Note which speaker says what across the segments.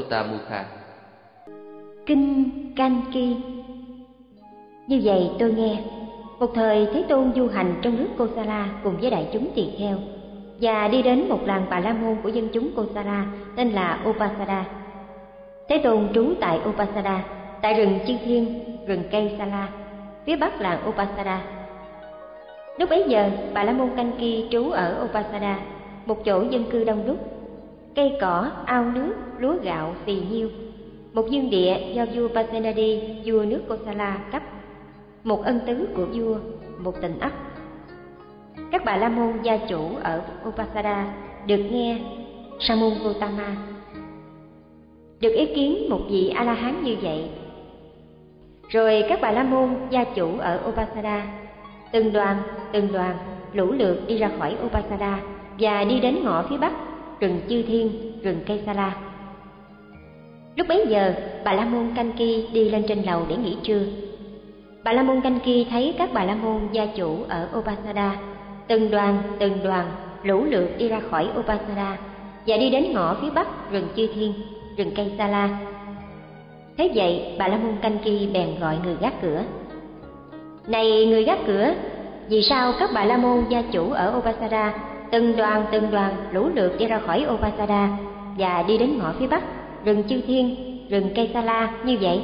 Speaker 1: Gottamukha.
Speaker 2: Kinh Kanki. Như vậy tôi nghe, một thời Thế Tôn du hành trong nước Kosala cùng với đại chúng tỳ kheo, và đi đến một làng Bà La Môn của dân chúng Kosala tên là Upasada. Thế Tôn trú tại Upasada, tại rừng Chư Thiên, rừng cây Sala, phía bắc làng Upasada. Lúc bấy giờ, Bà La Môn Kanki trú ở Upasada, một chỗ dân cư đông đúc, cây cỏ, ao nước, lúa gạo phì nhiêu, một dương địa do vua Pasenadi, vua nước Kosala cấp, một ân tứ của vua, một tịnh ấp. Các Bà La Môn gia chủ ở Upasada được nghe Sa môn Gotama được ý kiến một vị A La Hán như vậy. Rồi các Bà La Môn gia chủ ở Upasada từng đoàn lũ lượt đi ra khỏi Upasada và đi đến ngõ phía bắc rừng Chư Thiên, rừng cây Sala. Lúc bấy giờ, Bà La Môn Kanki đi lên trên lầu để nghỉ trưa. Bà La Môn Kanki thấy các Bà La Môn gia chủ ở Upasada từng đoàn lũ lượt đi ra khỏi Upasada và đi đến ngõ phía bắc rừng Chư Thiên, rừng cây Sala. Thế vậy, Bà La Môn Kanki bèn gọi người gác cửa: "Này người gác cửa, vì sao các Bà La Môn gia chủ ở Upasada từng đoàn lũ lượt đi ra khỏi Upasada và đi đến ngõ phía bắc rừng Chư Thiên, rừng cây Sala như vậy?"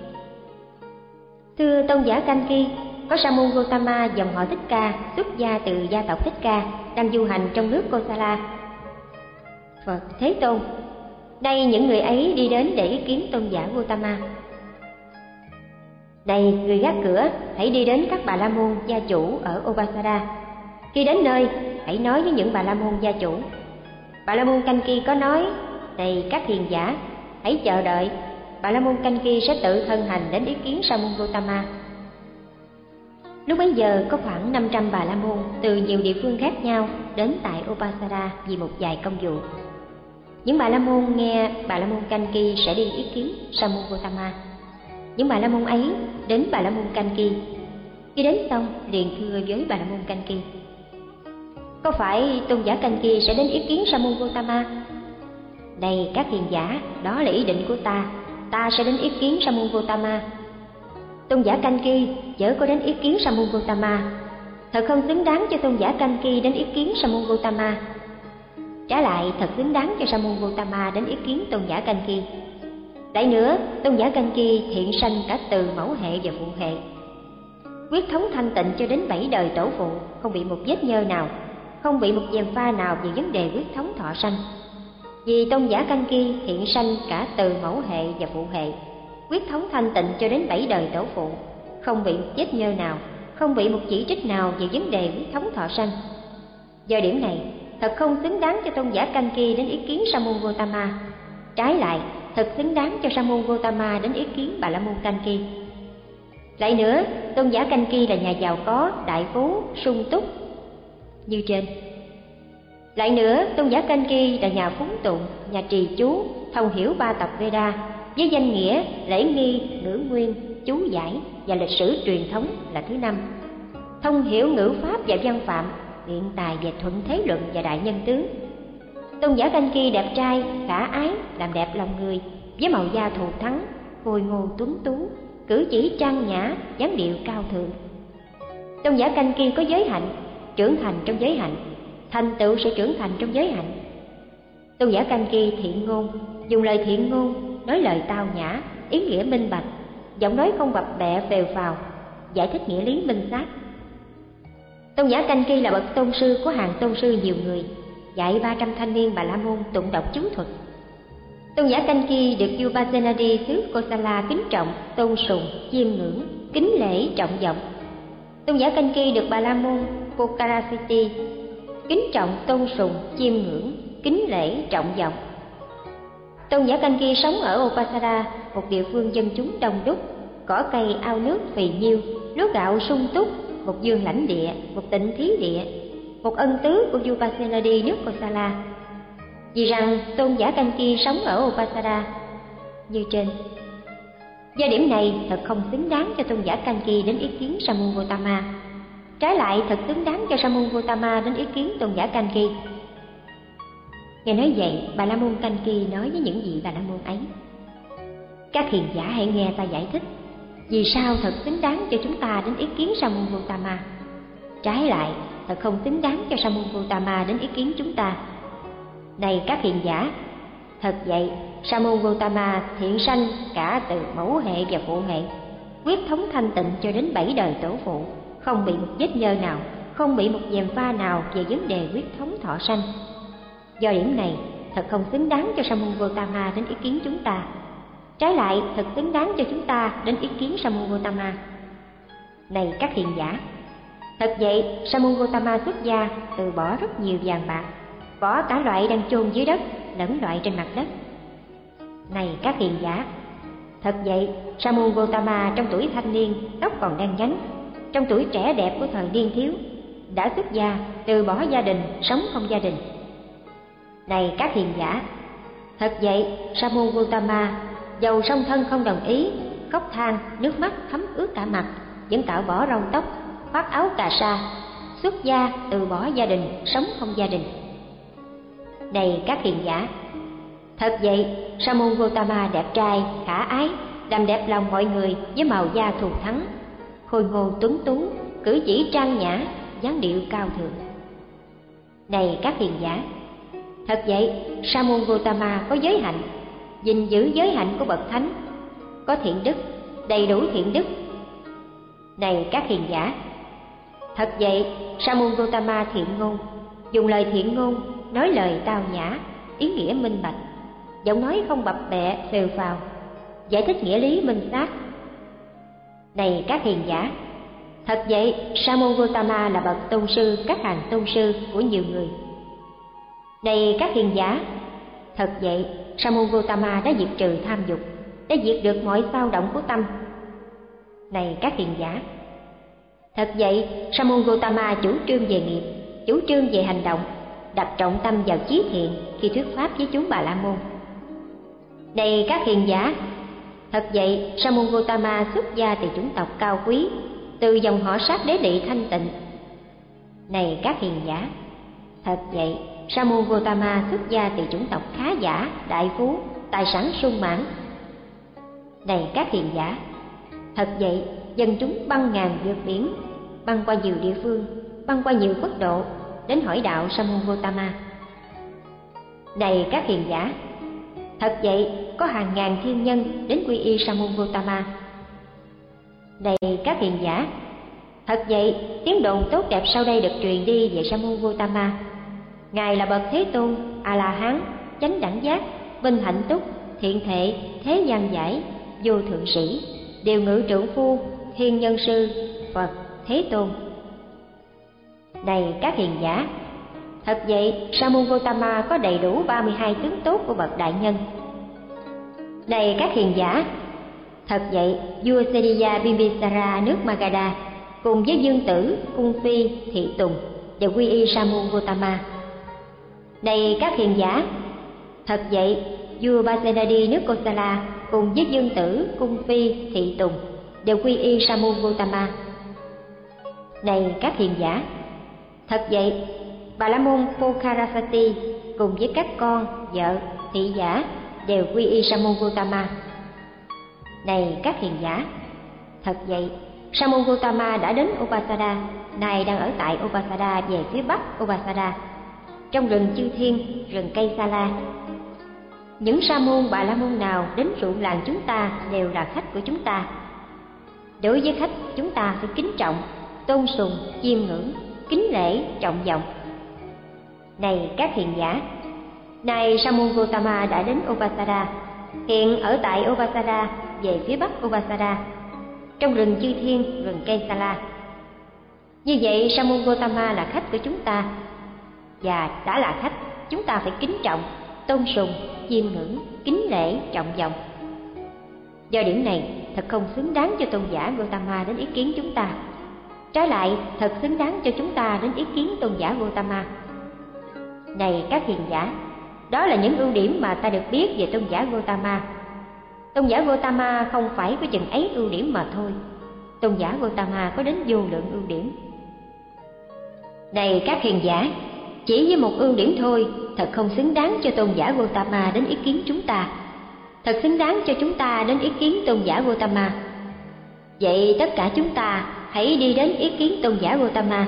Speaker 2: Thưa tôn giả Kanki, có Sa môn Gotama dòng họ Thích Ca, xuất gia từ gia tộc Thích Ca, đang du hành trong nước Kosala. Phật: Thế Tôn, đây những người ấy đi đến để ý kiến tôn giả Gotama. Này người gác cửa, hãy đi đến các Bà La Môn gia chủ ở Upasada. Khi đến nơi, hãy nói với những Bà La Môn gia chủ. Bà La Môn Kanki có nói: "Này các hiền giả, hãy chờ đợi, Bà La Môn Kanki sẽ tự thân hành đến ý kiến Sa môn Gotama." Lúc bấy giờ có khoảng 500 Bà La Môn từ nhiều địa phương khác nhau đến tại Upasada vì một vài công vụ. Những Bà La Môn nghe Bà La Môn Kanki sẽ đi ý kiến Sa môn Gotama. Những Bà La Môn ấy đến Bà La Môn Kanki. Khi đến xong liền thưa với Bà La Môn Kanki: "Có phải tôn giả Kanki sẽ đến ý kiến Sa môn Gotama?" "Này các hiền giả, đó là ý định của ta sẽ đến ý kiến Sa môn Gotama." "Tôn giả Kanki chớ có đến ý kiến Sa môn Gotama, thật không xứng đáng cho tôn giả Kanki đến ý kiến Sa môn Gotama. Trái lại thật xứng đáng cho Sa môn Gotama đến ý kiến tôn giả Kanki. Lại nữa, tôn giả Kanki thiện sanh cả từ mẫu hệ và phụ hệ, quyết thống thanh tịnh cho đến 7 đời tổ phụ, không bị một vết nhơ nào, không bị một gièm pha nào về vấn đề quyết thống thọ sanh. Vì tôn giả Kanki thiện sanh cả từ mẫu hệ và phụ hệ, quyết thống thanh tịnh cho đến 7 đời tổ phụ, không bị một vết nhơ nào, không bị một chỉ trích nào về vấn đề quyết thống thọ sanh. Do điểm này, thật không xứng đáng cho tôn giả Kanki đến ý kiến Sa môn Gotama. Trái lại, thật xứng đáng cho Sa môn Gotama đến ý kiến Bà La Môn Kanki. Lại nữa, tôn giả Kanki là nhà giàu có, đại phú, sung túc như trên. Lại nữa, tôn giả Kanki là nhà phúng tụng, nhà trì chú, thông hiểu 3 tập Veda với danh nghĩa, lễ nghi, ngữ nguyên, chú giải và lịch sử truyền thống là thứ 5. Thông hiểu ngữ pháp và văn phạm, biện tài về thuận thế luận và đại nhân tướng. Tôn giả Kanki đẹp trai, khả ái, làm đẹp lòng người, với màu da thù thắng, khôi ngô tuấn tú, cử chỉ trang nhã, dáng điệu cao thượng. Tôn giả Kanki có giới hạnh, trưởng thành trong giới hạnh, thành tựu sự trưởng thành trong giới hạnh. Tôn giả Kanki thiện ngôn, dùng lời thiện ngôn, nói lời tao nhã, ý nghĩa minh bạch, giọng nói không bập bẹ phèo phào, giải thích nghĩa lý minh xác. Tôn giả Kanki là bậc tôn sư của hàng tôn sư nhiều người, dạy 300 thanh niên Bà La Môn tụng đọc chú thuật. Tôn giả Kanki được vua Pasenadi xứ Kosala kính trọng, tôn sùng, chiêm ngưỡng, kính lễ trọng vọng. Tôn giả Kanki được Bà La Môn Pokarasiti kính trọng, tôn sùng, chiêm ngưỡng, kính lễ trọng vọng. Tôn giả Kanki sống ở Upasada, một địa phương dân chúng đông đúc, cỏ cây ao nước phì nhiêu, lúa gạo sung túc, một dương lãnh địa, một tịnh thí địa, một ân tứ của vua Pasenadi nước Kosala. Vì rằng tôn giả Kanki sống ở Upasada như trên. Do điểm này thật không xứng đáng cho tôn giả Kanki đến ý kiến Sa môn Gotama. Trái lại thật xứng đáng cho Sa môn Gotama đến ý kiến tôn giả Kanki. Nghe nói vậy, Bà La Môn Kanki nói với những vị Bà La Môn ấy: các hiền giả hãy nghe ta giải thích vì sao thật xứng đáng cho chúng ta đến ý kiến Sa môn Gotama. Trái lại, thật không xứng đáng cho Sa môn Gotama đến ý kiến chúng ta. Này các hiền giả, thật vậy, Sa môn Gotama thiện sanh cả từ mẫu hệ và phụ hệ, quyết thống thanh tịnh cho đến 7 đời tổ phụ, không bị một vết nhơ nào, không bị một gièm pha nào về vấn đề quyết thống thọ sanh. Do điểm này, thật không xứng đáng cho Sa môn Gotama đến ý kiến chúng ta. Trái lại, thật xứng đáng cho chúng ta đến ý kiến Sa môn Gotama. Này các hiền giả, thật vậy, Sa môn Gotama xuất gia từ bỏ rất nhiều vàng bạc, bỏ cả loại đang chôn dưới đất lẫn loại trên mặt đất. Này các hiền giả, thật vậy, Sa môn Gotama trong tuổi thanh niên tóc còn đang nhánh, trong tuổi trẻ đẹp của thời niên thiếu đã xuất gia, từ bỏ gia đình, sống không gia đình. Này các hiền giả, thật vậy, Sa môn Gotama dầu song thân không đồng ý, khóc than, nước mắt thấm ướt cả mặt, vẫn cạo bỏ râu tóc, khoác áo cà sa, xuất gia từ bỏ gia đình, sống không gia đình. Này các hiền giả, thật vậy, Sa môn Gotama đẹp trai, khả ái, làm đẹp lòng mọi người với màu da thù thắng, khôi ngô tuấn tú, cử chỉ trang nhã, dáng điệu cao thượng. Này các hiền giả, thật vậy, Sa môn Gotama có giới hạnh, gìn giữ giới hạnh của bậc thánh, có thiện đức, đầy đủ thiện đức. Này các hiền giả, thật vậy, Sa môn Gotama thiện ngôn, dùng lời thiện ngôn, nói lời tao nhã, ý nghĩa minh bạch, giọng nói không bập bẹ phều phào, giải thích nghĩa lý minh xác. Này các hiền giả, thật vậy, Sa môn Gotama là bậc tôn sư các hàng tôn sư của nhiều người. Này các hiền giả, thật vậy, Sa môn Gotama đã diệt trừ tham dục, đã diệt được mọi xao động của tâm. Này các hiền giả, thật vậy, Sa môn Gotama chủ trương về nghiệp, chủ trương về hành động, đặt trọng tâm vào chí thiện khi thuyết pháp với chúng Bà La Môn. Này các hiền giả, thật vậy, Sa môn Gotama xuất gia từ chủng tộc cao quý, từ dòng họ Sát Đế Lị thanh tịnh. Này các hiền giả, thật vậy, Sa môn Gotama xuất gia từ chủng tộc khá giả, đại phú, tài sản sung mãn. Này các hiền giả, thật vậy, dân chúng băng ngàn vượt biển, băng qua nhiều địa phương, băng qua nhiều quốc độ, đến hỏi đạo Sa môn Gotama. Này các hiền giả, thật vậy, có hàng ngàn thiên nhân đến quy y Sa môn Gotama. Này các hiền giả, thật vậy, tiếng đồn tốt đẹp sau đây được truyền đi về Sa môn Gotama. Ngài là bậc Thế Tôn, A La Hán, chánh đẳng giác, minh hạnh túc, thiện thệ, thế gian giải, vô thượng sĩ, điều ngự trượng phu, thiên nhân sư, Phật, Thế Tôn. Này các hiền giả, thật vậy, Sa môn Gotama có đầy đủ 32 tướng tốt của bậc đại nhân. Này các hiền giả, thật vậy, vua Sediya Bimbisara nước Magadha cùng với vương tử, cung phi, thị tùng đều quy y Sa môn Gotama. Này các hiền giả, thật vậy, vua Pasenadi nước Kosala cùng với vương tử, cung phi, thị tùng đều quy y Sa môn Gotama. Này các hiền giả, thật vậy, Bà La môn Pokharasati cùng với các con, vợ, thị giả đều quy y Sa môn Gotama. Này các hiền giả, thật vậy, Sa môn Gotama đã đến Upasada, nay đang ở tại Upasada về phía bắc Upasada, trong rừng Chư Thiên, rừng cây Sa La. Những sa môn Bà La môn nào đến ruộng làng chúng ta đều là khách của chúng ta. Đối với khách, chúng ta phải kính trọng, tôn sùng, chiêm ngưỡng, kính lễ, trọng vọng. Này các hiền giả, nay Sa môn Gotama đã đến Upasada, hiện ở tại Upasada về phía bắc Upasada, trong rừng Chư Thiên, rừng cây Sa La. Như vậy, Sa môn Gotama là khách của chúng ta, và đã là khách, chúng ta phải kính trọng, tôn sùng, chiêm ngưỡng, kính lễ, trọng vọng. Do điểm này, thật không xứng đáng cho tôn giả Gotama đến ý kiến chúng ta. Trái lại, thật xứng đáng cho chúng ta đến ý kiến tôn giả Gotama. Này các hiền giả, đó là những ưu điểm mà ta được biết về tôn giả Gotama. Tôn giả Gotama không phải có chừng ấy ưu điểm mà thôi. Tôn giả Gotama có đến vô lượng ưu điểm. Này các hiền giả, chỉ với một ưu điểm thôi thật không xứng đáng cho tôn giả Gotama đến ý kiến chúng ta. Thật xứng đáng cho chúng ta đến ý kiến tôn giả Gotama. Vậy tất cả chúng ta hãy đi đến ý kiến tôn giả Gotama.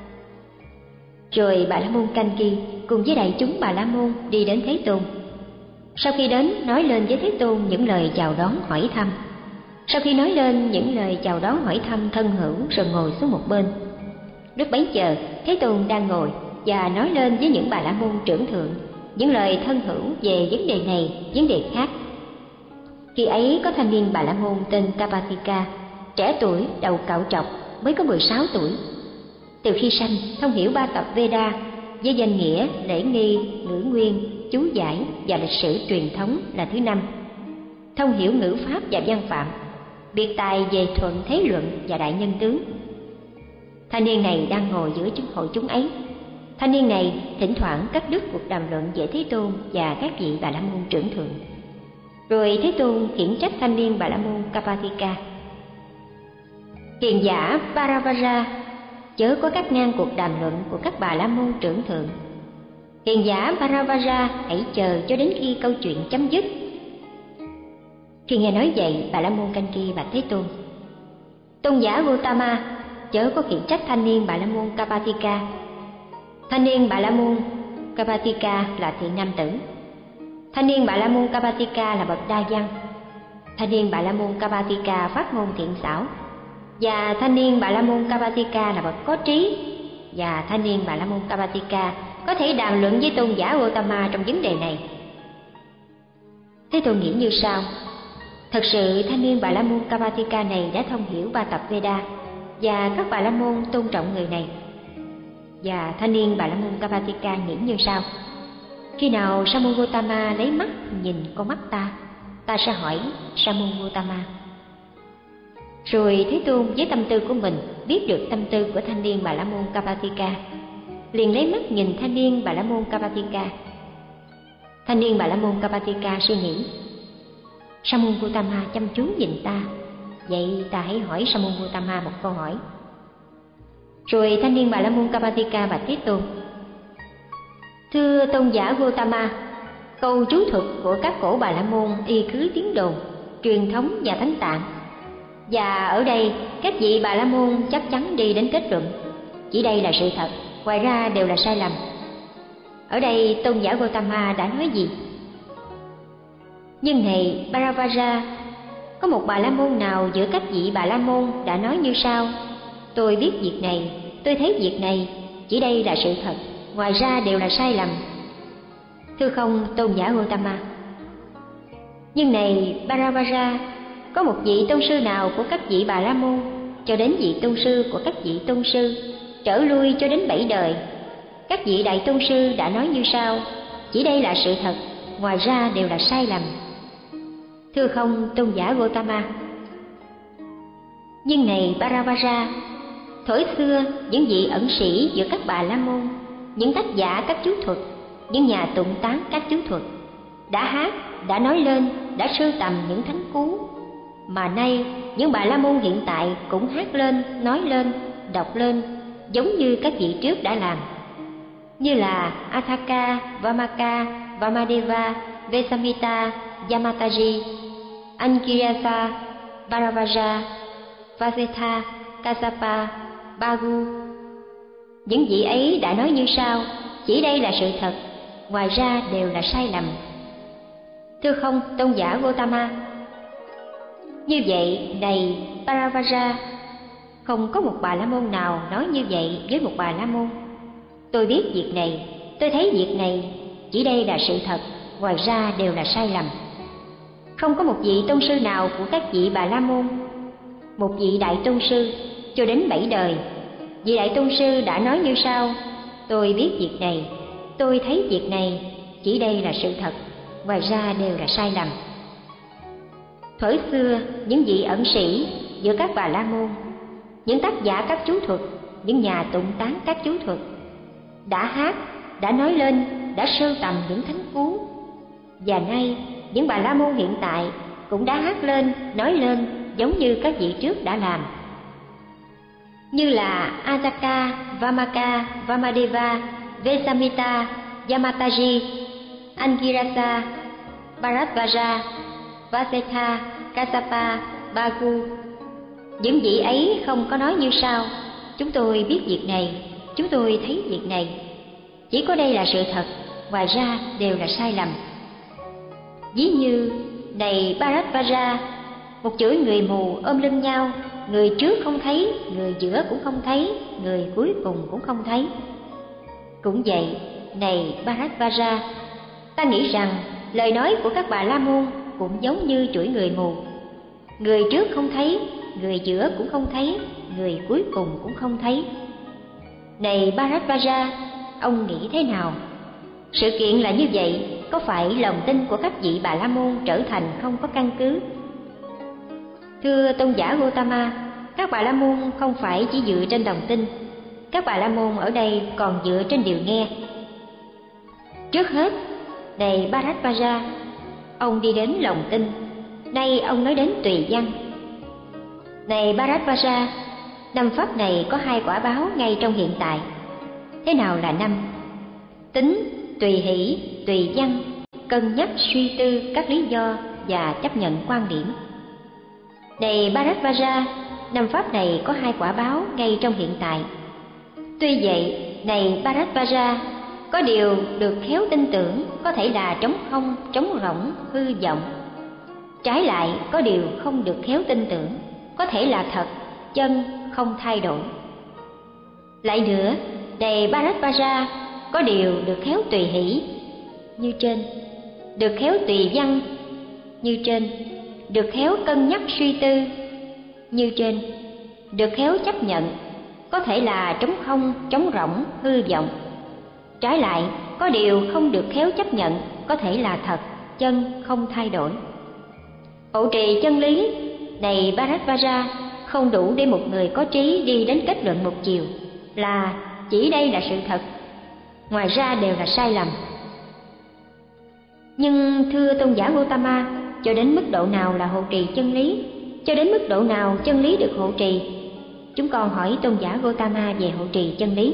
Speaker 2: Rồi Bà La Môn Kanki cùng với đại chúng Bà La Môn đi đến Thế Tôn. Sau khi đến, nói lên với Thế Tôn những lời chào đón hỏi thăm. Sau khi nói lên những lời chào đón hỏi thăm thân hữu rồi ngồi xuống một bên. Lúc bấy giờ, Thế Tôn đang ngồi và nói lên với những Bà La Môn trưởng thượng những lời thân hữu về vấn đề này, vấn đề khác. Khi ấy có thanh niên Bà La Môn tên Kapatika, trẻ tuổi, đầu cạo trọc, mới có 16 tuổi. Từ khi sanh, thông hiểu 3 tập Veda với danh nghĩa, lễ nghi, ngữ nguyên, chú giải và lịch sử truyền thống là thứ 5. Thông hiểu ngữ pháp và văn phạm, biệt tài về thuận thế luận và đại nhân tướng. Thanh niên này đang ngồi giữa hội chúng ấy. Thanh niên này thỉnh thoảng cắt đứt cuộc đàm luận về Thế Tôn và các vị Bà La Môn trưởng thượng. Rồi Thế Tôn khiển trách thanh niên Bà La Môn Kapatika: Hiền giả Paravaja, chớ có cắt ngang cuộc đàm luận của các Bà La Môn trưởng thượng. Hiền giả Paravaja, hãy chờ cho đến khi câu chuyện chấm dứt. Khi nghe nói vậy, Bà La Môn Kanki bạch Thế Tôn: Tôn giả Gotama, chớ có khiển trách thanh niên Bà La Môn Kapatika. Thanh niên Bà La Môn Kapatika là thiện nam tử. Thanh niên Bà La Môn Kapatika là bậc đa văn. Thanh niên Bà La Môn Kapatika phát ngôn thiện xảo. Và thanh niên Bà La Môn Kapatika là bậc có trí. Và thanh niên Bà La Môn Kapatika có thể đàm luận với tôn giả Gotama trong vấn đề này. Thế Tôn nghĩ như sau: thật sự thanh niên Bà La Môn Kapatika này đã thông hiểu 3 tập Veda, và các Bà La Môn tôn trọng người này. Và thanh niên Bà La Môn Kapatika nghĩ như sau: khi nào Sa môn Gotama lấy mắt nhìn con mắt ta sẽ hỏi Sa môn Gotama. Rồi Thế Tôn với tâm tư của mình biết được tâm tư của thanh niên Bà La Môn Kapatika, liền lấy mắt nhìn thanh niên Bà La Môn Kapatika. Thanh niên Bà La Môn Kapatika suy nghĩ: Sa môn Gotama chăm chú nhìn ta, vậy ta hãy hỏi Sa môn Gotama một câu hỏi. Rồi thanh niên Bà La Môn Kapatika bạch Thế Tôn: thưa tôn giả Gotama, câu chú thuật của các cổ Bà La Môn y cứ tiếng đồn, truyền thống và thánh tạng, và ở đây các vị Bà La Môn chắc chắn đi đến kết luận chỉ đây là sự thật, ngoài ra đều là sai lầm. Ở đây tôn giả Gotama đã nói gì? Nhưng này Paravaja, có một Bà La Môn nào giữa các vị Bà La Môn đã nói như sau: tôi biết việc này, tôi thấy việc này, chỉ đây là sự thật, ngoài ra đều là sai lầm. Thưa không tôn giả Gotama. Nhưng này Paravaja, có một vị tôn sư nào của các vị Bà La Môn cho đến vị tôn sư của các vị tôn sư, trở lui cho đến 7 đời, các vị đại tôn sư đã nói như sau: chỉ đây là sự thật, ngoài ra đều là sai lầm. Thưa không tôn giả Gotama. Nhưng này Paravaja, thuở xưa những vị ẩn sĩ giữa các Bà La Môn, những tác giả các chú thuật, những nhà tụng tán các chú thuật, đã hát, đã nói lên, đã sưu tầm những thánh cú, mà nay những Bà La Môn hiện tại cũng hát lên, nói lên, đọc lên, giống như các vị trước đã làm, như là Athaka, Vamaka, Vamadeva, Vesamita, Yamataji, Ankirasa, Paravaja, Vasetha, Kassapa, Bagu. Những vị ấy đã nói như sau: chỉ đây là sự thật, ngoài ra đều là sai lầm. Thưa không tôn giả Gotama. Như vậy này Paravaja, không có một Bà La Môn nào nói như vậy với một Bà La Môn: tôi biết việc này, tôi thấy việc này, chỉ đây là sự thật, ngoài ra đều là sai lầm. Không có một vị tôn sư nào của các vị Bà La Môn, một vị đại tôn sư cho đến 7 đời, vị đại tôn sư đã nói như sau: tôi biết việc này, tôi thấy việc này, chỉ đây là sự thật, ngoài ra đều là sai lầm. Thuở xưa những vị ẩn sĩ giữa các Bà La Môn, những tác giả các chú thuật, những nhà tụng tán các chú thuật, đã hát, đã nói lên, đã sưu tầm những thánh cú, và nay những Bà La Môn hiện tại cũng đã hát lên, nói lên, giống như các vị trước đã làm, như là Ataka, Vamaka, Vamadeva, Vesamita, Yamataji, Angirasa, Bharadvaja, Vasetha, Kassapa, Bhagu. Những vị ấy không có nói như sau: chúng tôi biết việc này, chúng tôi thấy việc này. Chỉ có đây là sự thật, ngoài ra đều là sai lầm. Ví như: này Bharadvaja, một chuỗi người mù ôm lưng nhau, người trước không thấy, người giữa cũng không thấy, người cuối cùng cũng không thấy. Cũng vậy, này Bharadvaja, ta nghĩ rằng lời nói của các bà la môn cũng giống như chuỗi người mù. Người trước không thấy, người giữa cũng không thấy, người cuối cùng cũng không thấy. Này Bharadvaja, ông nghĩ thế nào? Sự kiện là như vậy, có phải lòng tin của các vị bà la môn trở thành không có căn cứ? Thưa tôn giả Gotama, các bà la môn không phải chỉ dựa trên lòng tin, các bà la môn ở đây còn dựa trên điều nghe. Trước hết, này Bharadvaja, ông đi đến lòng tin, nay ông nói đến tùy văn. Này Bharadvaja, năm pháp này có hai quả báo ngay trong hiện tại. Thế nào là năm? Tính, tùy hỷ, tùy văn, cân nhắc suy tư các lý do và chấp nhận quan điểm. Này Bharadvaja, năm pháp này có hai quả báo ngay trong hiện tại. Tuy vậy, này Bharadvaja, có điều được khéo tin tưởng có thể là trống không, trống rỗng, hư vọng. Trái lại, có điều không được khéo tin tưởng có thể là thật, chân, không thay đổi. Lại nữa, này Bharadvaja, có điều được khéo tùy hỷ như trên, được khéo tùy văn như trên, được khéo cân nhắc suy tư như trên, được khéo chấp nhận có thể là trống không, trống rỗng, hư vọng. Trái lại, có điều không được khéo chấp nhận có thể là thật, chân, không thay đổi. Hộ trì chân lý, này Bharadvaja, không đủ để một người có trí đi đến kết luận một chiều là chỉ đây là sự thật, ngoài ra đều là sai lầm. Nhưng thưa tôn giả Gotama, cho đến mức độ nào là hộ trì chân lý? Cho đến mức độ nào chân lý được hộ trì? Chúng con hỏi tôn giả Gotama về hộ trì chân lý.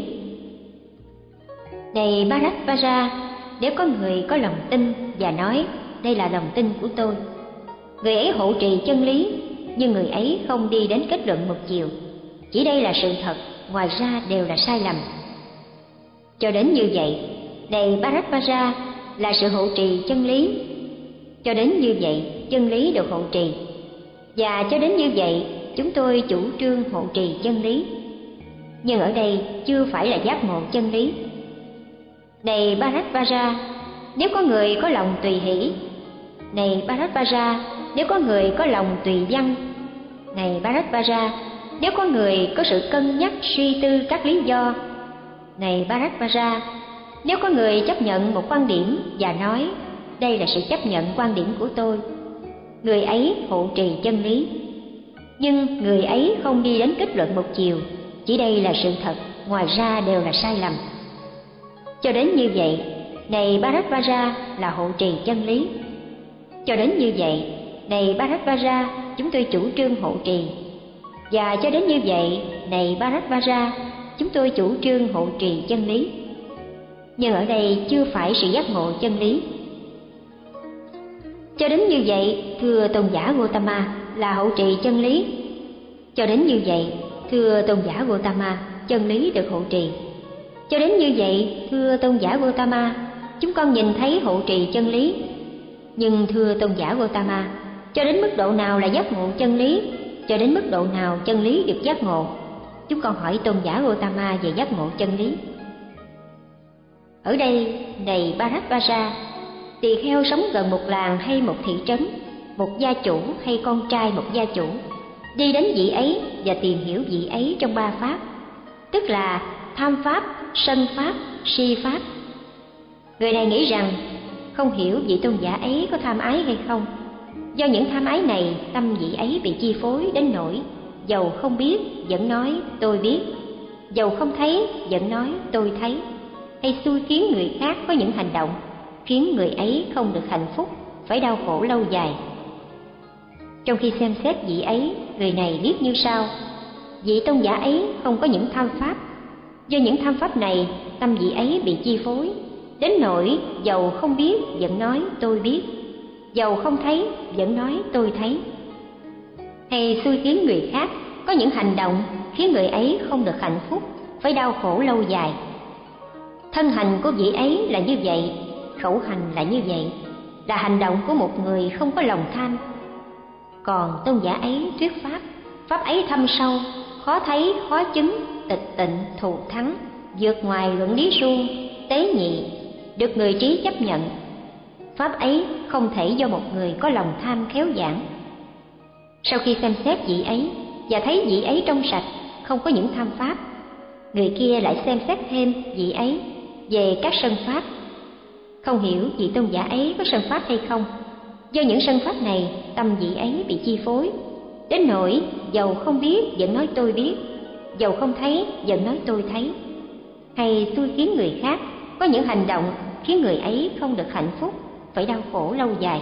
Speaker 2: Này Bharadvaja, nếu có người có lòng tin và nói đây là lòng tin của tôi, người ấy hộ trì chân lý, nhưng người ấy không đi đến kết luận một chiều, chỉ đây là sự thật, ngoài ra đều là sai lầm. Cho đến như vậy, này Bharadvaja, là sự hộ trì chân lý. Cho đến như vậy, chân lý được hộ trì. Và cho đến như vậy, chúng tôi chủ trương hộ trì chân lý. Nhưng ở đây chưa phải là giác ngộ chân lý. Này Bharadvaja, nếu có người có lòng tùy hỷ. Này Bharadvaja, nếu có người có lòng tùy văn. Này Bharadvaja, nếu có người có sự cân nhắc suy tư các lý do. Này Bharadvaja, nếu có người chấp nhận một quan điểm và nói đây là sự chấp nhận quan điểm của tôi, người ấy hộ trì chân lý. Nhưng người ấy không đi đến kết luận một chiều, chỉ đây là sự thật, ngoài ra đều là sai lầm. Cho đến như vậy, này Bharadvaja, là hộ trì chân lý. Cho đến như vậy, này Bharadvaja, chúng tôi chủ trương hộ trì. Và cho đến như vậy, này Bharadvaja, chúng tôi chủ trương hộ trì chân lý. Nhưng ở đây chưa phải sự giác ngộ chân lý. Cho đến như vậy, thưa tôn giả Gotama, là hộ trì chân lý. Cho đến như vậy, thưa tôn giả Gotama, chân lý được hộ trì. Cho đến như vậy, thưa tôn giả Gotama, chúng con nhìn thấy hộ trì chân lý. Nhưng thưa tôn giả Gotama, cho đến mức độ nào là giác ngộ chân lý? Cho đến mức độ nào chân lý được giác ngộ? Chúng con hỏi tôn giả Gotama về giác ngộ chân lý. Ở đây, này Bharadvaja, tỳ kheo sống gần một làng hay một thị trấn, một gia chủ hay con trai một gia chủ, đi đến vị ấy và tìm hiểu vị ấy trong ba pháp, tức là tham pháp, sân pháp, si pháp. Người này nghĩ rằng không hiểu vị tôn giả ấy có tham ái hay không. Do những tham ái này, tâm vị ấy bị chi phối đến nỗi dầu không biết vẫn nói tôi biết, dầu không thấy vẫn nói tôi thấy, hay xui khiến người khác có những hành động khiến người ấy không được hạnh phúc, phải đau khổ lâu dài. Trong khi xem xét vị ấy, người này biết như sau: vị tôn giả ấy không có những tham pháp. Do những tham pháp này, tâm vị ấy bị chi phối, đến nỗi dầu không biết vẫn nói tôi biết, dầu không thấy vẫn nói tôi thấy. Hay xui khiến người khác có những hành động khiến người ấy không được hạnh phúc, phải đau khổ lâu dài. Thân hành của vị ấy là như vậy, khẩu hành là như vậy, là hành động của một người không có lòng tham. Còn tôn giả ấy thuyết pháp, pháp ấy thâm sâu, khó thấy, khó chứng, tịch tịnh, thù thắng, vượt ngoài luận lý suông, tế nhị, được người trí chấp nhận. Pháp ấy không thể do một người có lòng tham khéo giảng. Sau khi xem xét vị ấy và thấy vị ấy trong sạch, không có những tham pháp, người kia lại xem xét thêm vị ấy về các sân pháp. Không hiểu vị tôn giả ấy có sân pháp hay không. Do những sân pháp này, tâm vị ấy bị chi phối, đến nỗi dầu không biết vẫn nói tôi biết, dầu không thấy vẫn nói tôi thấy. Hay xui khiến người khác có những hành động khiến người ấy không được hạnh phúc, phải đau khổ lâu dài.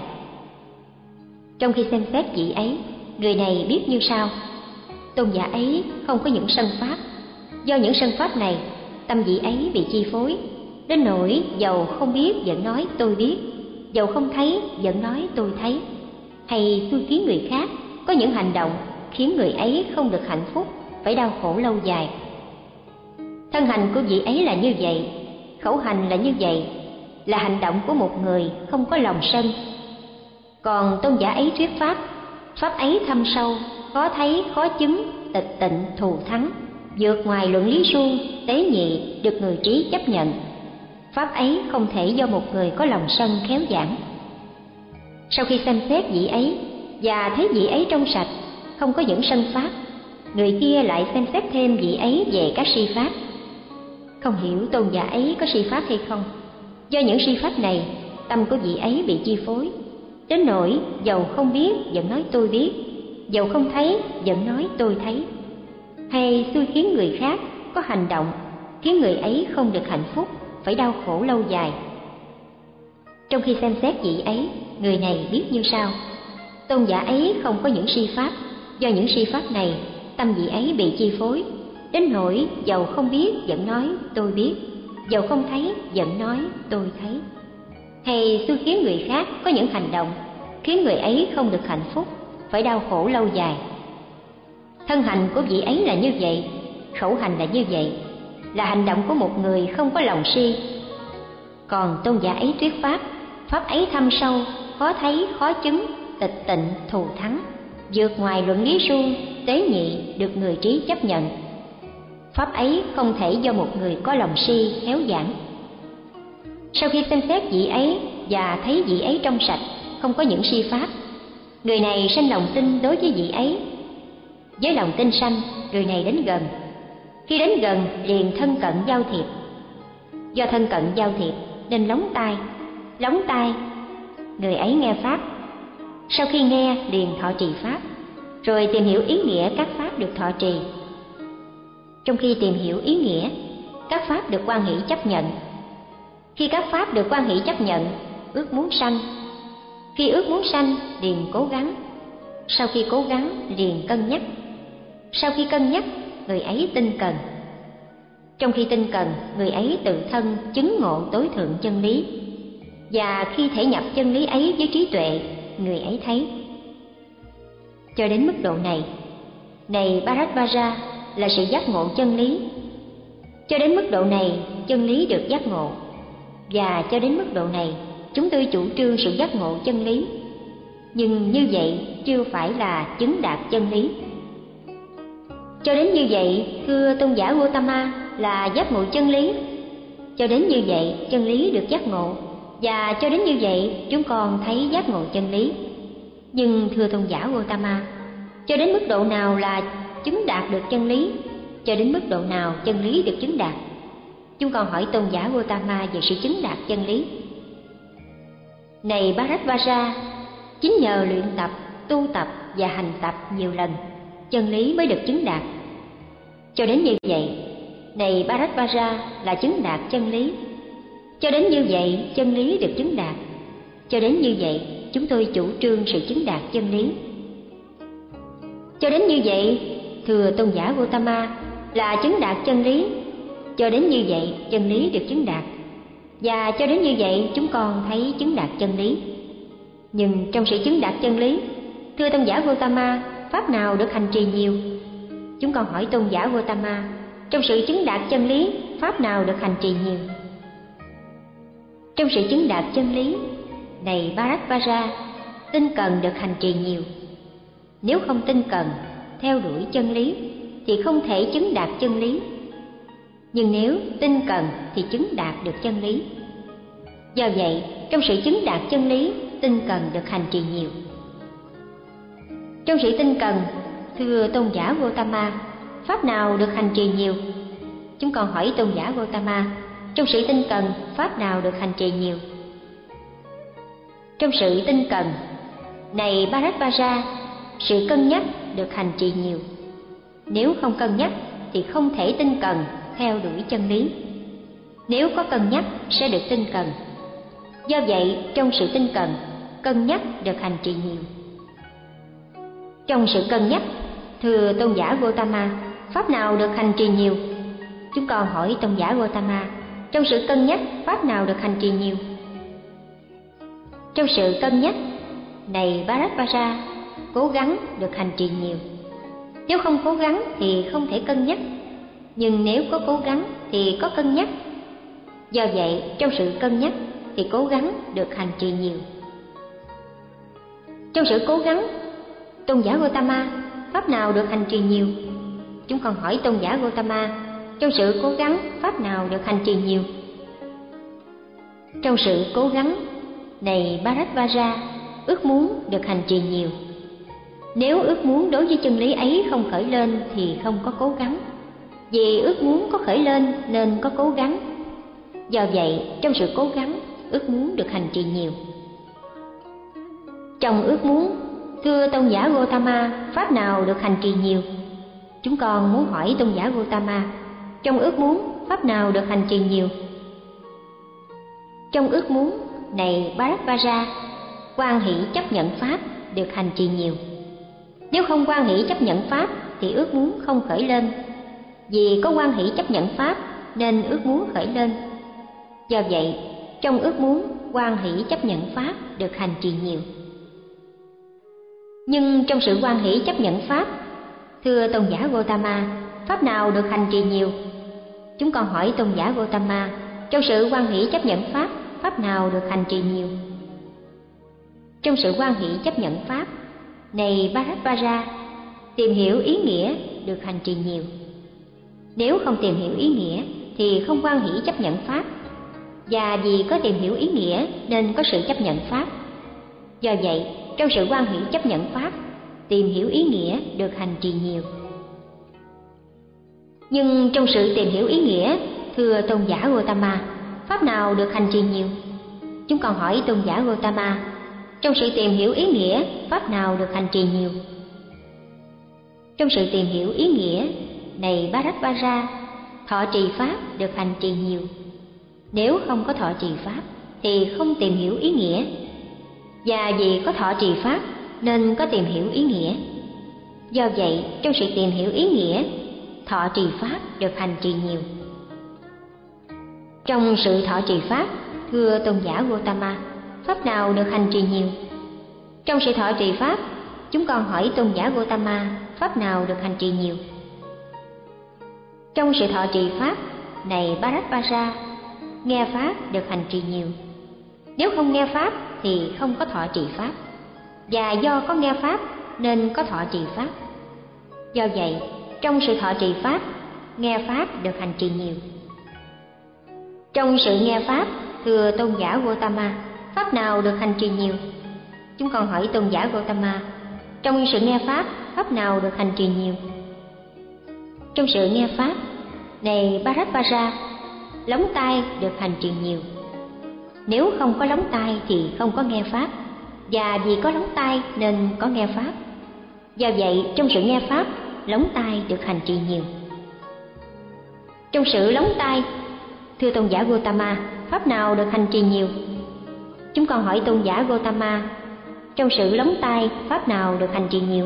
Speaker 2: Trong khi xem xét vị ấy, người này biết như sau: tôn giả ấy không có những sân pháp. Do những sân pháp này, tâm vị ấy bị chi phối, đến nỗi dầu không biết vẫn nói tôi biết, dầu không thấy vẫn nói tôi thấy. Hay xui khiến người khác có những hành động khiến người ấy không được hạnh phúc, phải đau khổ lâu dài. Thân hành của vị ấy là như vậy, khẩu hành là như vậy, là hành động của một người không có lòng sân. Còn tôn giả ấy thuyết pháp, pháp ấy thâm sâu, khó thấy, khó chứng, tịch tịnh, thù thắng, vượt ngoài luận lý suông, tế nhị, được người trí chấp nhận. Pháp ấy không thể do một người có lòng sân khéo giảng. Sau khi xem xét vị ấy và thấy vị ấy trong sạch, không có những sân pháp, người kia lại xem xét thêm vị ấy về các si pháp. Không hiểu tôn giả ấy có si pháp hay không. Do những si pháp này, tâm của vị ấy bị chi phối, đến nỗi dầu không biết vẫn nói tôi biết, dầu không thấy vẫn nói tôi thấy. Hay xui khiến người khác có hành động khiến người ấy không được hạnh phúc, phải đau khổ lâu dài. Trong khi xem xét vị ấy, người này biết như sau: tôn giả ấy không có những si pháp. Do những si pháp này, tâm vị ấy bị chi phối, đến nỗi dầu không biết vẫn nói tôi biết, dầu không thấy vẫn nói tôi thấy. Hay xui khiến người khác có những hành động khiến người ấy không được hạnh phúc, phải đau khổ lâu dài. Thân hành của vị ấy là như vậy, khẩu hành là như vậy, là hành động của một người không có lòng si. Còn tôn giả ấy thuyết pháp, pháp ấy thâm sâu, khó thấy, khó chứng, tịch tịnh, thù thắng, vượt ngoài luận lý suông, tế nhị, được người trí chấp nhận. Pháp ấy không thể do một người có lòng si khéo giảng. Sau khi xem xét vị ấy và thấy vị ấy trong sạch, không có những si pháp, người này sanh lòng tin đối với vị ấy. Với lòng tin sanh, người này đến gần. Khi đến gần liền thân cận giao thiệp. Do thân cận giao thiệp nên lóng tai, người ấy nghe pháp. Sau khi nghe liền thọ trì pháp, rồi tìm hiểu ý nghĩa các pháp được thọ trì. Trong khi tìm hiểu ý nghĩa, các pháp được quan hỷ chấp nhận. Khi các pháp được quan hỷ chấp nhận, ước muốn sanh. Khi ước muốn sanh liền cố gắng. Sau khi cố gắng liền cân nhắc. Sau khi cân nhắc, người ấy tinh cần. Trong khi tinh cần, người ấy tự thân chứng ngộ tối thượng chân lý. Và khi thể nhập chân lý ấy với trí tuệ, người ấy thấy. Cho đến mức độ này, này Bharadvaja, là sự giác ngộ chân lý. Cho đến mức độ này, chân lý được giác ngộ. Và cho đến mức độ này, chúng tôi chủ trương sự giác ngộ chân lý. Nhưng như vậy chưa phải là chứng đạt chân lý. Cho đến như vậy, thưa tôn giả Gautama, là giác ngộ chân lý. Cho đến như vậy, chân lý được giác ngộ. Và cho đến như vậy, chúng con thấy giác ngộ chân lý. Nhưng thưa tôn giả Gautama, cho đến mức độ nào là chứng đạt được chân lý? Cho đến mức độ nào chân lý được chứng đạt? Chúng con hỏi tôn giả Gautama về sự chứng đạt chân lý. Này Bharadvaja, chính nhờ luyện tập, tu tập và hành tập nhiều lần, chân lý mới được chứng đạt. Cho đến như vậy, này Bharadvaja, là chứng đạt chân lý. Cho đến như vậy, chân lý được chứng đạt. Cho đến như vậy, chúng tôi chủ trương sự chứng đạt chân lý. Cho đến như vậy, thưa tôn giả Gautama, là chứng đạt chân lý. Cho đến như vậy, chân lý được chứng đạt. và cho đến như vậy chúng con thấy chứng đạt chân lý. Nhưng trong sự chứng đạt chân lý, thưa tôn giả Gautama, pháp nào được hành trì nhiều? Chúng con hỏi tôn giả Gautama, trong sự chứng đạt chân lý, pháp nào được hành trì nhiều? Trong sự chứng đạt chân lý, này Bharadvaja, tinh cần được hành trì nhiều. Nếu không tinh cần, theo đuổi chân lý, thì không thể chứng đạt chân lý. Nhưng nếu tinh cần thì chứng đạt được chân lý. Do vậy, trong sự chứng đạt chân lý, tinh cần được hành trì nhiều. Trong sự tinh cần, thưa tôn giả Gautama, pháp nào được hành trì nhiều? Chúng con hỏi tôn giả Gautama, trong sự tinh cần, pháp nào được hành trì nhiều? Trong sự tinh cần, này Bharadvaja, sự cân nhắc được hành trì nhiều. Nếu không cân nhắc thì không thể tinh cần theo đuổi chân lý. Nếu có cân nhắc sẽ được tinh cần. Do vậy, trong sự tinh cần, cân nhắc được hành trì nhiều. Trong sự cân nhắc, thưa tôn giả Gautama, pháp nào được hành trì nhiều? Chúng con hỏi tôn giả Gautama, trong sự cân nhắc, pháp nào được hành trì nhiều? Trong sự cân nhắc, này Bharadvaja, cố gắng được hành trì nhiều. Nếu không cố gắng thì không thể cân nhắc, nhưng nếu có cố gắng thì có cân nhắc. Do vậy, trong sự cân nhắc thì cố gắng được hành trì nhiều. Trong sự cố gắng, tôn giả Gautama, pháp nào được hành trì nhiều? Chúng con hỏi tôn giả Gautama, trong sự cố gắng, pháp nào được hành trì nhiều? Trong sự cố gắng, này Bharadvaja, ước muốn được hành trì nhiều. Nếu ước muốn đối với chân lý ấy không khởi lên thì không có cố gắng. Vì ước muốn có khởi lên nên có cố gắng. Do vậy, trong sự cố gắng, ước muốn được hành trì nhiều. Trong ước muốn, thưa tôn giả Gautama, pháp nào được hành trì nhiều? Chúng con muốn hỏi tôn giả Gautama, trong ước muốn, pháp nào được hành trì nhiều? Trong ước muốn, này Bharadvaja, hoan hỷ chấp nhận pháp được hành trì nhiều. Nếu không hoan hỷ chấp nhận pháp thì ước muốn không khởi lên. Vì có hoan hỷ chấp nhận pháp nên ước muốn khởi lên. Do vậy, trong ước muốn, hoan hỷ chấp nhận pháp được hành trì nhiều. Nhưng trong sự hoan hỷ chấp nhận pháp, thưa tôn giả Gautama, pháp nào được hành trì nhiều? Chúng con hỏi tôn giả Gautama, trong sự hoan hỷ chấp nhận pháp, pháp nào được hành trì nhiều? Trong sự hoan hỷ chấp nhận pháp, này Bharadvaja, tìm hiểu ý nghĩa được hành trì nhiều. Nếu không tìm hiểu ý nghĩa thì không hoan hỷ chấp nhận pháp. Và vì có tìm hiểu ý nghĩa nên có sự chấp nhận pháp. Do vậy, trong sự hoan hỷ chấp nhận pháp, tìm hiểu ý nghĩa được hành trì nhiều. Nhưng trong sự tìm hiểu ý nghĩa, thưa tôn giả Gautama, pháp nào được hành trì nhiều? Chúng con hỏi tôn giả Gautama, trong sự tìm hiểu ý nghĩa, pháp nào được hành trì nhiều? Trong sự tìm hiểu ý nghĩa, này Bharadvaja, thọ trì pháp được hành trì nhiều. Nếu không có thọ trì pháp thì không tìm hiểu ý nghĩa. Và vì có thọ trì pháp nên có tìm hiểu ý nghĩa. Do vậy, trong sự tìm hiểu ý nghĩa, thọ trì pháp được hành trì nhiều. Trong sự thọ trì pháp, thưa tôn giả Gautama, pháp nào được hành trì nhiều? Trong sự thọ trì pháp, chúng con hỏi tôn giả Gautama, pháp nào được hành trì nhiều? Trong sự thọ trì pháp, này Bharadvaja, nghe pháp được hành trì nhiều. Nếu không nghe pháp thì không có thọ trì pháp. Và do có nghe pháp nên có thọ trì pháp. Do vậy, trong sự thọ trì pháp, nghe pháp được hành trì nhiều. Trong sự nghe pháp, thưa tôn giả Gautama, pháp nào được hành trì nhiều? Chúng con hỏi tôn giả Gautama, trong sự nghe pháp, pháp nào được hành trì nhiều? Trong sự nghe pháp, này Bharadvaja, lóng tai được hành trì nhiều. Nếu không có lóng tai thì không có nghe pháp. Và vì có lóng tai nên có nghe pháp. Do vậy, trong sự nghe pháp, lóng tai được hành trì nhiều. Trong sự lóng tai, thưa tôn giả Gautama, pháp nào được hành trì nhiều? Chúng con hỏi tôn giả Gautama, trong sự lóng tai, pháp nào được hành trì nhiều?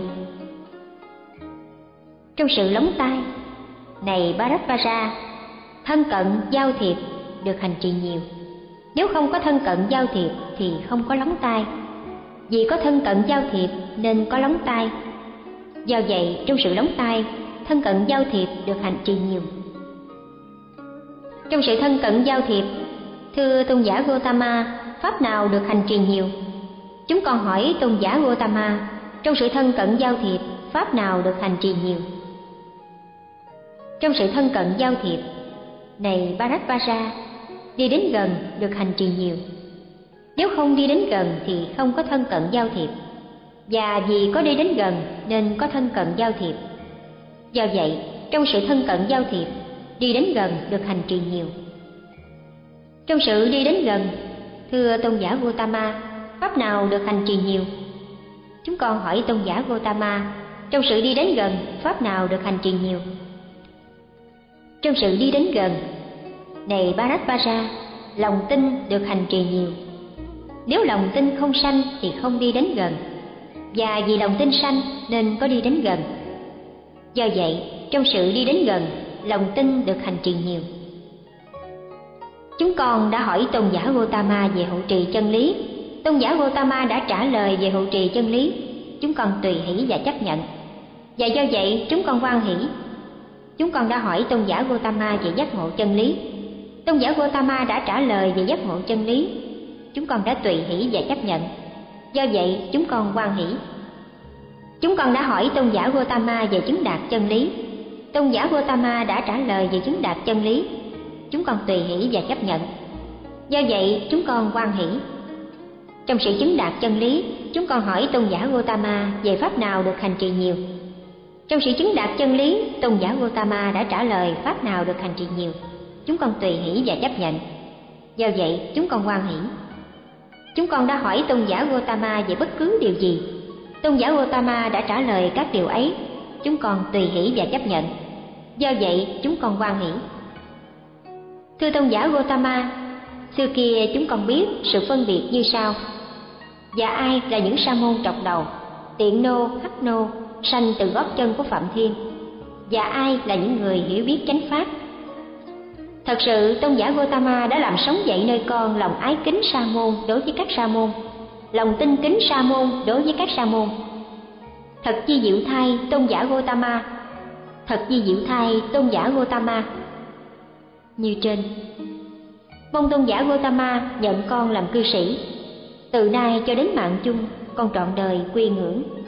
Speaker 2: Trong sự lóng tai, này Bharadvaja, thân cận giao thiệp được hành trì nhiều. Nếu không có thân cận giao thiệp thì không có lóng tai. Vì có thân cận giao thiệp nên có lóng tai. Do vậy, trong sự lóng tai, thân cận giao thiệp được hành trì nhiều. Trong sự thân cận giao thiệp, thưa tôn giả Gotama, pháp nào được hành trì nhiều? Chúng con hỏi tôn giả Gotama, trong sự thân cận giao thiệp, pháp nào được hành trì nhiều? Trong sự thân cận giao thiệp, này Bharadvaja, đi đến gần được hành trì nhiều. Nếu không đi đến gần thì không có thân cận giao thiệp, và vì có đi đến gần nên có thân cận giao thiệp. Do vậy, trong sự thân cận giao thiệp, đi đến gần được hành trì nhiều. Trong sự đi đến gần, thưa tôn giả Gotama, pháp nào được hành trì nhiều? Chúng con hỏi tôn giả Gotama, trong sự đi đến gần, pháp nào được hành trì nhiều? Trong sự đi đến gần, này Bharadvaja, lòng tin được hành trì nhiều. Nếu lòng tin không sanh thì không đi đến gần, và vì lòng tin sanh nên có đi đến gần. Do vậy, trong sự đi đến gần, lòng tin được hành trì nhiều. Chúng con đã hỏi tôn giả Gotama về hộ trì chân lý. Tôn giả Gotama đã trả lời về hộ trì chân lý. Chúng con tùy hỷ và chấp nhận. Và do vậy, chúng con hoan hỷ. Chúng con đã hỏi tôn giả Gotama về giác ngộ chân lý. Tôn giả Gotama đã trả lời về giác ngộ chân lý. Chúng con đã tùy hỷ và chấp nhận. Do vậy, chúng con hoan hỷ. Chúng con đã hỏi tôn giả Gotama về chứng đạt chân lý. Tôn giả Gotama đã trả lời về chứng đạt chân lý. Chúng con tùy hỷ và chấp nhận. Do vậy, chúng con hoan hỷ. Trong sự chứng đạt chân lý, chúng con hỏi tôn giả Gotama về pháp nào được hành trì nhiều. Trong sự chứng đạt chân lý, tôn giả Gotama đã trả lời pháp nào được hành trì nhiều. Chúng con tùy hỷ và chấp nhận. Do vậy, chúng con hoan hỷ. Chúng con đã hỏi tôn giả Gotama về bất cứ điều gì. Tôn giả Gotama đã trả lời các điều ấy. Chúng con tùy hỷ và chấp nhận. Do vậy, chúng con hoan hỷ. Thưa tôn giả Gotama, xưa kia chúng con biết sự phân biệt như sau. Và ai là những sa môn trọc đầu, tiện nô, hắc nô, sanh từ gót chân của Phạm Thiên? Và ai là những người hiểu biết chánh pháp? Thật sự, tôn giả Gotama đã làm sống dậy nơi con lòng ái kính sa môn đối với các sa môn, lòng tin kính sa môn đối với các sa môn. Thật chi diệu thay tôn giả Gotama, thật chi diệu thay tôn giả Gotama. Như trên, mong tôn giả Gotama nhận con làm cư sĩ. Từ nay cho đến mạng chung, con trọn đời quy ngưỡng